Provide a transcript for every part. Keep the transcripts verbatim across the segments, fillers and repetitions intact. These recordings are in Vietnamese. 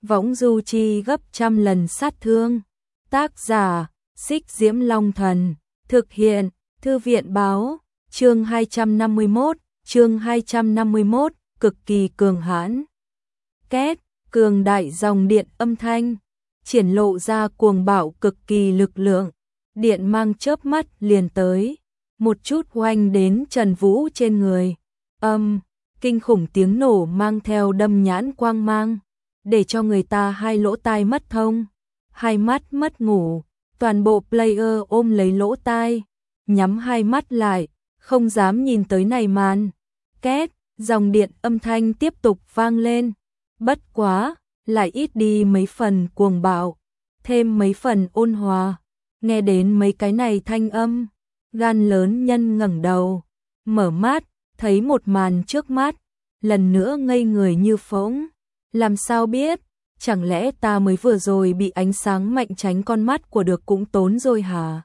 võng du chi gấp trăm lần sát thương. Tác giả, Xích Diễm Long Thần, thực hiện, Thư viện báo, chương hai trăm năm mươi mốt, chương hai trăm năm mươi mốt, cực kỳ cường hãn. Két, cường đại dòng điện âm thanh, triển lộ ra cuồng bạo cực kỳ lực lượng, điện mang chớp mắt liền tới, một chút oanh đến Trần Vũ trên người. Âm, kinh khủng tiếng nổ mang theo đâm nhãn quang mang, để cho người ta hai lỗ tai mất thông, hai mắt mất ngủ, toàn bộ player ôm lấy lỗ tai, nhắm hai mắt lại, không dám nhìn tới này màn. Két, dòng điện âm thanh tiếp tục vang lên, bất quá, lại ít đi mấy phần cuồng bạo, thêm mấy phần ôn hòa. Nghe đến mấy cái này thanh âm, gan lớn nhân ngẩng đầu, mở mắt, thấy một màn trước mắt, lần nữa ngây người như phỗng. Làm sao biết, chẳng lẽ ta mới vừa rồi bị ánh sáng mạnh tránh con mắt của được cũng tốn rồi hả?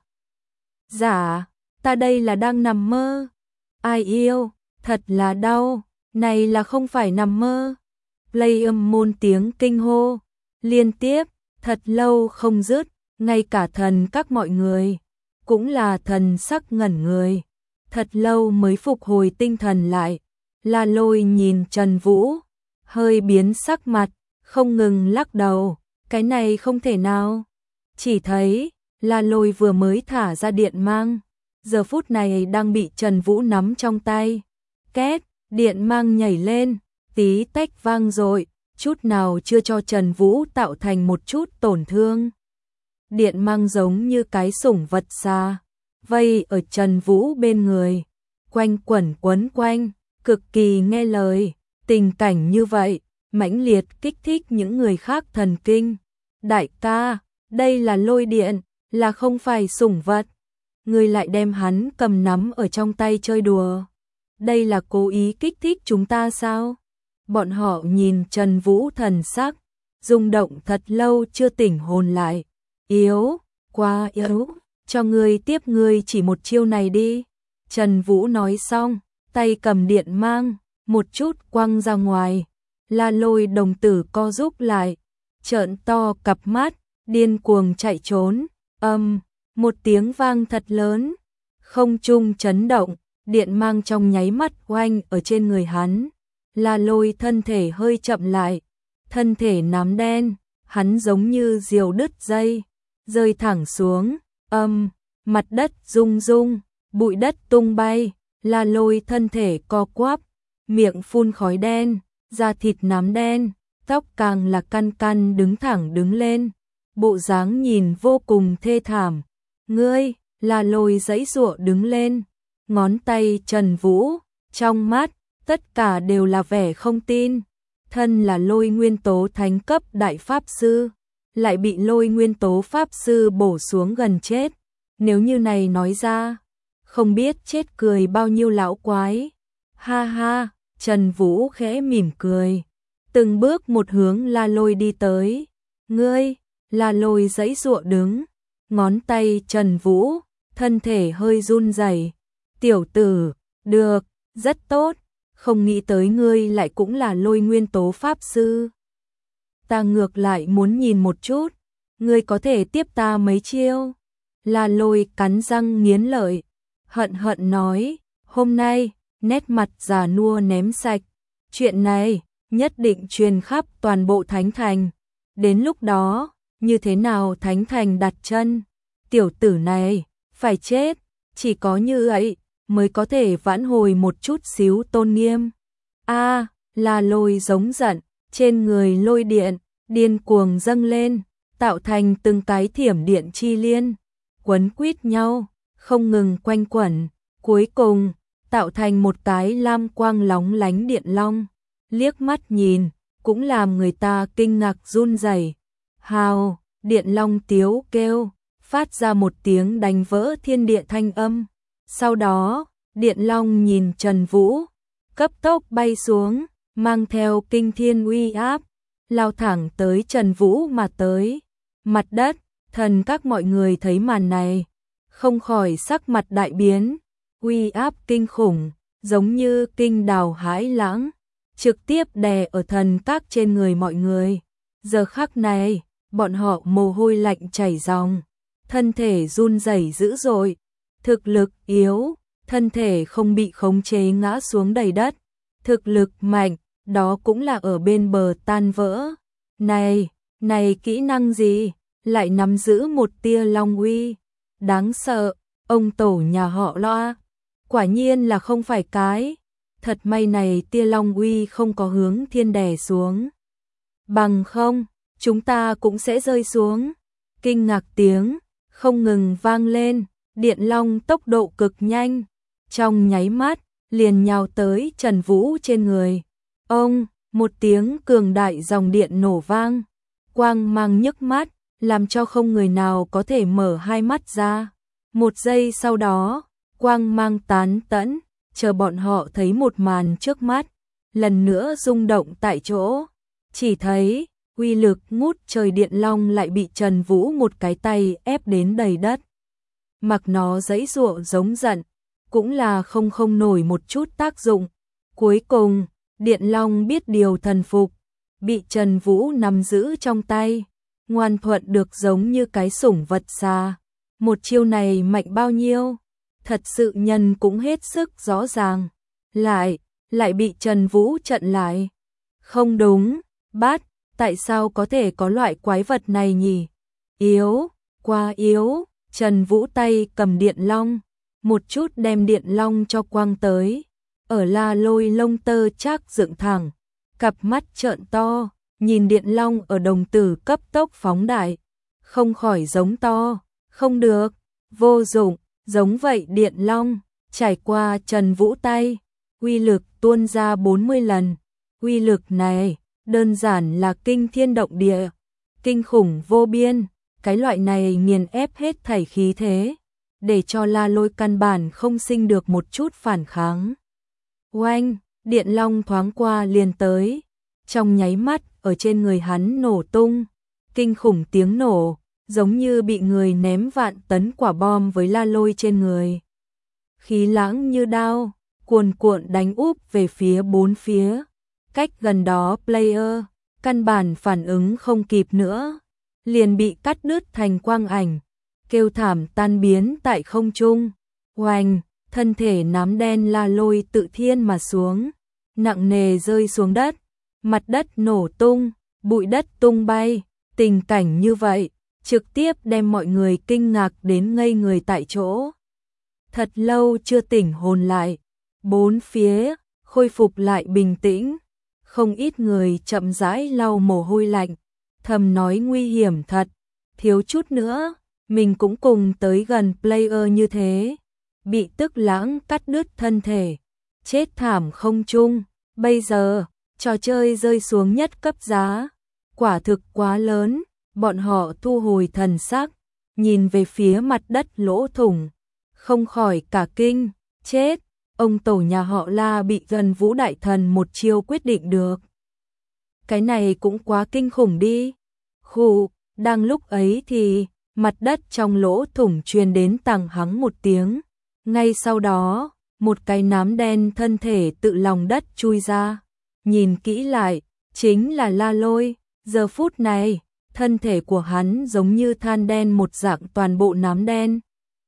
Dạ, ta đây là đang nằm mơ. Ai yêu, thật là đau, này là không phải nằm mơ. Player môn tiếng kinh hô, liên tiếp, thật lâu không dứt, ngay cả thần các mọi người, cũng là thần sắc ngẩn người, thật lâu mới phục hồi tinh thần lại. La Lôi nhìn Trần Vũ, hơi biến sắc mặt, không ngừng lắc đầu, cái này không thể nào. Chỉ thấy, La Lôi vừa mới thả ra điện mang, giờ phút này đang bị Trần Vũ nắm trong tay. Két, điện mang nhảy lên, tí tách vang dội, chút nào chưa cho Trần Vũ tạo thành một chút tổn thương. Điện mang giống như cái sủng vật xa, vây ở Trần Vũ bên người, quanh quẩn quấn quanh, cực kỳ nghe lời. Tình cảnh như vậy, mãnh liệt kích thích những người khác thần kinh. Đại ca, đây là lôi điện, là không phải sủng vật. Người lại đem hắn cầm nắm ở trong tay chơi đùa. Đây là cố ý kích thích chúng ta sao? Bọn họ nhìn Trần Vũ thần sắc, rung động thật lâu chưa tỉnh hồn lại. Yếu, quá yếu, cho ngươi tiếp ngươi chỉ một chiêu này đi. Trần Vũ nói xong, tay cầm điện mang, một chút quăng ra ngoài. La Lôi đồng tử co rúm lại, trợn to cặp mắt, điên cuồng chạy trốn. Âm, một tiếng vang thật lớn, không trung chấn động, điện mang trong nháy mắt oanh ở trên người hắn. La Lôi thân thể hơi chậm lại, thân thể nám đen, hắn giống như diều đứt dây, rơi thẳng xuống. Âm, mặt đất rung rung, bụi đất tung bay, La Lôi thân thể co quắp, miệng phun khói đen, da thịt nám đen, tóc càng là căn căn đứng thẳng đứng lên, bộ dáng nhìn vô cùng thê thảm. Ngươi, La Lôi giãy giụa đứng lên, ngón tay Trần Vũ, trong mắt tất cả đều là vẻ không tin. Thân là Lôi nguyên tố thánh cấp đại pháp sư, lại bị Lôi nguyên tố pháp sư bổ xuống gần chết. Nếu như này nói ra, không biết chết cười bao nhiêu lão quái. Ha ha, Trần Vũ khẽ mỉm cười, từng bước một hướng La Lôi đi tới. Ngươi, La Lôi giãy giụa đứng, ngón tay Trần Vũ, thân thể hơi run rẩy. Tiểu tử, được, rất tốt, không nghĩ tới ngươi lại cũng là Lôi nguyên tố pháp sư. Ta ngược lại muốn nhìn một chút, ngươi có thể tiếp ta mấy chiêu. La Lôi cắn răng nghiến lợi, hận hận nói, hôm nay, nét mặt già nua ném sạch, chuyện này nhất định truyền khắp toàn bộ Thánh Thành. Đến lúc đó, như thế nào Thánh Thành đặt chân, tiểu tử này phải chết, chỉ có như vậy mới có thể vãn hồi một chút xíu tôn nghiêm. A, à, La Lôi giống giận, trên người lôi điện điên cuồng dâng lên, tạo thành từng cái thiểm điện chi liên, quấn quýt nhau, không ngừng quanh quẩn, cuối cùng tạo thành một cái lam quang lóng lánh điện long, liếc mắt nhìn cũng làm người ta kinh ngạc run rẩy. Hào, điện long tiếu kêu, phát ra một tiếng đánh vỡ thiên địa thanh âm. Sau đó, điện long nhìn Trần Vũ, cấp tốc bay xuống, mang theo kinh thiên uy áp, lao thẳng tới Trần Vũ mà tới. Mặt đất, thần các mọi người thấy màn này, không khỏi sắc mặt đại biến, uy áp kinh khủng, giống như kinh đào hãi lãng, trực tiếp đè ở thần các trên người mọi người. Giờ khắc này, bọn họ mồ hôi lạnh chảy ròng, thân thể run rẩy dữ dội, thực lực yếu, thân thể không bị khống chế ngã xuống đầy đất, thực lực mạnh, đó cũng là ở bên bờ tan vỡ. Này, này kỹ năng gì, lại nắm giữ một tia long uy, đáng sợ, ông tổ nhà họ Loa, quả nhiên là không phải cái, thật may này tia long uy không có hướng thiên đè xuống. Bằng không, chúng ta cũng sẽ rơi xuống. Kinh ngạc tiếng không ngừng vang lên, điện long tốc độ cực nhanh, trong nháy mắt liền nhào tới Trần Vũ trên người. Ông, một tiếng cường đại dòng điện nổ vang, quang mang nhức mắt, làm cho không người nào có thể mở hai mắt ra. Một giây sau đó, quang mang tán tẫn, chờ bọn họ thấy một màn trước mắt, lần nữa rung động tại chỗ, chỉ thấy uy lực ngút trời điện long lại bị Trần Vũ một cái tay ép đến đầy đất. Mặc nó giãy giụa giống giận, cũng là không không nổi một chút tác dụng. Cuối cùng, điện long biết điều thần phục, bị Trần Vũ nắm giữ trong tay, ngoan thuận được giống như cái sủng vật xa. Một chiêu này mạnh bao nhiêu, thật sự nhân cũng hết sức rõ ràng. Lại, lại bị Trần Vũ chặn lại. Không đúng, bát, tại sao có thể có loại quái vật này nhỉ? Yếu, quá yếu. Trần Vũ tay cầm điện long, một chút đem điện long cho quang tới. Ở La Lôi lông tơ chắc dựng thẳng, cặp mắt trợn to, nhìn điện long ở đồng tử cấp tốc phóng đại, không khỏi giống to, không được, vô dụng, giống vậy điện long, trải qua Trần Vũ tay, uy lực tuôn ra bốn mươi lần, uy lực này, đơn giản là kinh thiên động địa, kinh khủng vô biên, cái loại này nghiền ép hết thảy khí thế, để cho La Lôi căn bản không sinh được một chút phản kháng. Oanh, điện long thoáng qua liền tới, trong nháy mắt ở trên người hắn nổ tung, kinh khủng tiếng nổ, giống như bị người ném vạn tấn quả bom với La Lôi trên người. Khí lãng như đao, cuồn cuộn đánh úp về phía bốn phía, cách gần đó player, căn bản phản ứng không kịp nữa, liền bị cắt đứt thành quang ảnh, kêu thảm tan biến tại không trung. Oanh, thân thể nám đen La Lôi tự thiên mà xuống, nặng nề rơi xuống đất, mặt đất nổ tung, bụi đất tung bay, tình cảnh như vậy, trực tiếp đem mọi người kinh ngạc đến ngây người tại chỗ. Thật lâu chưa tỉnh hồn lại, bốn phía, khôi phục lại bình tĩnh, không ít người chậm rãi lau mồ hôi lạnh, thầm nói nguy hiểm thật, thiếu chút nữa, mình cũng cùng tới gần player như thế, bị tức lãng cắt đứt thân thể, chết thảm không chung, bây giờ, trò chơi rơi xuống nhất cấp giá, quả thực quá lớn, bọn họ thu hồi thần sắc, nhìn về phía mặt đất lỗ thủng, không khỏi cả kinh, chết, ông tổ nhà họ La bị gần Vũ Đại Thần một chiêu quyết định được. Cái này cũng quá kinh khủng đi. Khụ, đang lúc ấy thì, mặt đất trong lỗ thủng truyền đến tằng hắng một tiếng, ngay sau đó, một cái nám đen thân thể tự lòng đất chui ra, nhìn kỹ lại, chính là La Lôi, giờ phút này, thân thể của hắn giống như than đen một dạng toàn bộ nám đen,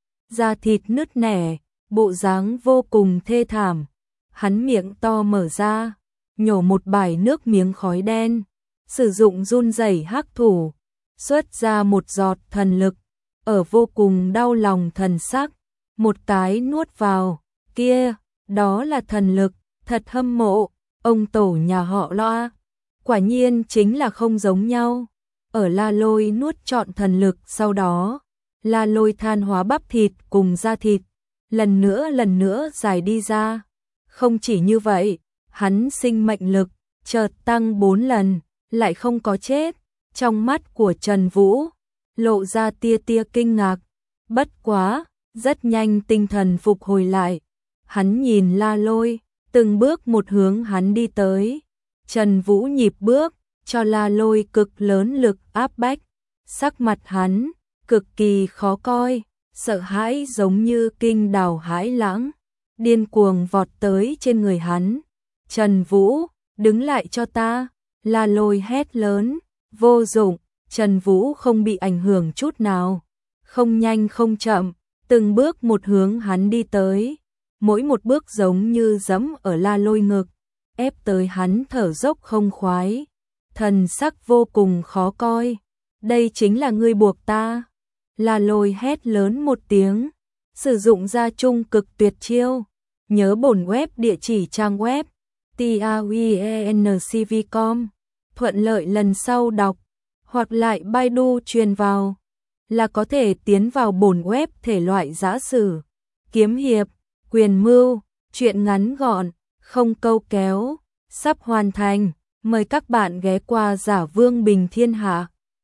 da thịt nứt nẻ, bộ dáng vô cùng thê thảm, hắn miệng to mở ra, nhổ một bãi nước miếng khói đen, sử dụng run rẩy hắc thủ, xuất ra một giọt thần lực, ở vô cùng đau lòng thần sắc, một cái nuốt vào, kia, đó là thần lực, thật hâm mộ, ông tổ nhà họ Loa, quả nhiên chính là không giống nhau. Ở La Lôi nuốt trọn thần lực sau đó, La Lôi than hóa bắp thịt cùng da thịt, lần nữa lần nữa dài đi ra. Không chỉ như vậy, hắn sinh mệnh lực, chợt tăng bốn lần, lại không có chết. Trong mắt của Trần Vũ, lộ ra tia tia kinh ngạc. Bất quá, rất nhanh tinh thần phục hồi lại. Hắn nhìn La Lôi, từng bước một hướng hắn đi tới. Trần Vũ nhịp bước, cho La Lôi cực lớn lực áp bách. Sắc mặt hắn, cực kỳ khó coi, sợ hãi giống như kinh đào hãi lãng, điên cuồng vọt tới trên người hắn. Trần Vũ, đứng lại cho ta, La Lôi hét lớn, Vô dụng, Trần Vũ không bị ảnh hưởng chút nào. Không nhanh không chậm, từng bước một hướng hắn đi tới. Mỗi một bước giống như giẫm ở La Lôi ngực, ép tới hắn thở dốc không khoái. Thần sắc vô cùng khó coi. Đây chính là ngươi buộc ta. La Lôi hét lớn một tiếng, sử dụng ra trung cực tuyệt chiêu. Nhớ bổn web địa chỉ trang web tawincv chấm com, thuận lợi lần sau đọc hoặc lại Baidu truyền vào là có thể tiến vào bổn web thể loại dã sử, kiếm hiệp, quyền mưu, truyện ngắn gọn, không câu kéo, sắp hoàn thành. Mời các bạn ghé qua Giả Vương Bình Thiên Hạ.